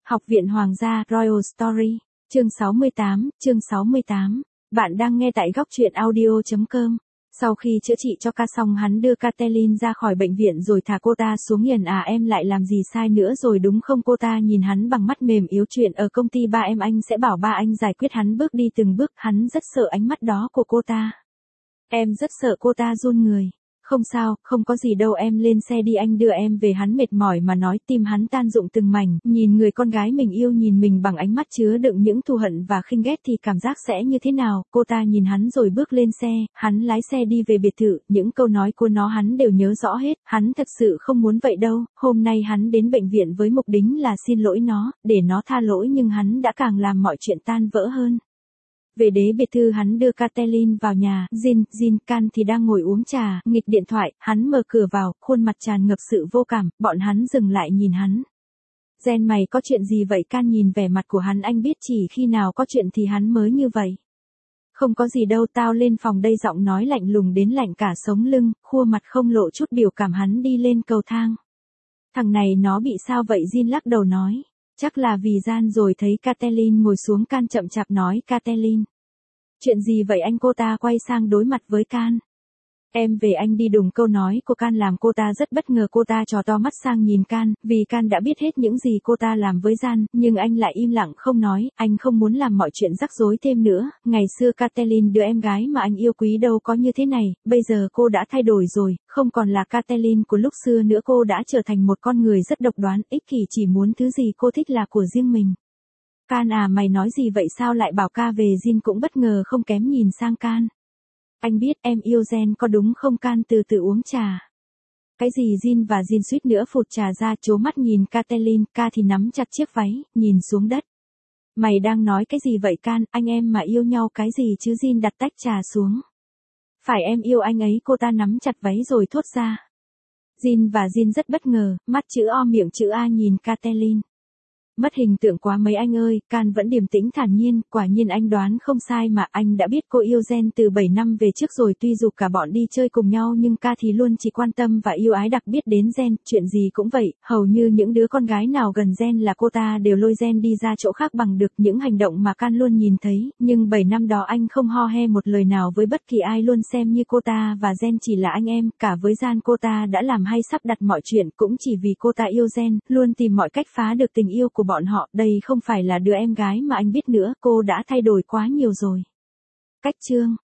Học viện Hoàng gia Royal Story, chương 68. Bạn đang nghe tại góc truyện audio.com. Sau khi chữa trị cho ca xong hắn đưa Catelyn ra khỏi bệnh viện rồi thả cô ta xuống hiền. À em lại làm gì sai nữa rồi đúng không? Cô ta nhìn hắn bằng mắt mềm yếu. Chuyện ở công ty ba em anh sẽ bảo ba anh giải quyết. Hắn bước đi từng bước, hắn rất sợ ánh mắt đó của cô ta. Em rất sợ. Cô ta run người. Không sao, không có gì đâu, em lên xe đi, anh đưa em về. Hắn mệt mỏi mà nói, tim hắn tan rụng từng mảnh, nhìn người con gái mình yêu nhìn mình bằng ánh mắt chứa đựng những thù hận và khinh ghét thì cảm giác sẽ như thế nào. Cô ta nhìn hắn rồi bước lên xe, hắn lái xe đi về biệt thự, những câu nói của nó hắn đều nhớ rõ hết, hắn thật sự không muốn vậy đâu. Hôm nay hắn đến bệnh viện với mục đích là xin lỗi nó, để nó tha lỗi nhưng hắn đã càng làm mọi chuyện tan vỡ hơn. Về đế biệt thự hắn đưa Catelyn vào nhà, Can thì đang ngồi uống trà, nghịch điện thoại, hắn mở cửa vào, khuôn mặt tràn ngập sự vô cảm, bọn hắn dừng lại nhìn hắn. Jen mày có chuyện gì vậy? Can nhìn vẻ mặt của hắn, anh biết chỉ khi nào có chuyện thì hắn mới như vậy. Không có gì đâu, tao lên phòng đây. Giọng nói lạnh lùng đến lạnh cả sống lưng, khuôn mặt không lộ chút biểu cảm. Hắn đi lên cầu thang. Thằng này nó bị sao vậy? Jin lắc đầu nói. Chắc là vì gian rồi. Thấy Catelyn ngồi xuống, Can chậm chạp nói. Catelyn, chuyện gì vậy anh? Cô ta quay sang đối mặt với Can. Em về anh đi. Đùng câu nói của Can làm cô ta rất bất ngờ. Cô ta tròn to mắt sang nhìn Can, vì Can đã biết hết những gì cô ta làm với Gian, nhưng anh lại im lặng không nói. Anh không muốn làm mọi chuyện rắc rối thêm nữa. Ngày xưa Catelyn, đứa em gái mà anh yêu quý, đâu có như thế này. Bây giờ cô đã thay đổi rồi, không còn là Catelyn của lúc xưa nữa. Cô đã trở thành một con người rất độc đoán, ích kỷ, chỉ muốn thứ gì cô thích là của riêng mình. Can à, mày nói gì vậy? Sao lại bảo ca về? Jin cũng bất ngờ không kém nhìn sang Can. Anh biết em yêu Jen có đúng không? Can từ từ uống trà. Cái gì? Jin và Jin suýt nữa phụt trà ra, trố mắt nhìn Catelyn. Ca thì nắm chặt chiếc váy, nhìn xuống đất. Mày đang nói cái gì vậy Can? Anh em mà yêu nhau cái gì chứ? Jin đặt tách trà xuống. Phải, em yêu anh ấy. Cô ta nắm chặt váy rồi thốt ra. Jin và Jin rất bất ngờ, mắt chữ O miệng chữ A nhìn Catelyn. Mất hình tượng quá mấy anh ơi. Can vẫn điềm tĩnh thản nhiên, quả nhiên anh đoán không sai mà, anh đã biết cô yêu Jen từ 7 năm về trước rồi. Tuy dù cả bọn đi chơi cùng nhau nhưng Ca thì luôn chỉ quan tâm và yêu ái đặc biệt đến Jen, chuyện gì cũng vậy, hầu như những đứa con gái nào gần Jen là cô ta đều lôi Jen đi ra chỗ khác bằng được những hành động mà Can luôn nhìn thấy, nhưng 7 năm đó anh không ho he một lời nào với bất kỳ ai, luôn xem như cô ta và Jen chỉ là anh em. Cả với Gian cô ta đã làm hay sắp đặt mọi chuyện cũng chỉ vì cô ta yêu Jen, luôn tìm mọi cách phá được tình yêu của bọn họ. Đây không phải là đứa em gái mà anh biết nữa, cô đã thay đổi quá nhiều rồi. Cách chương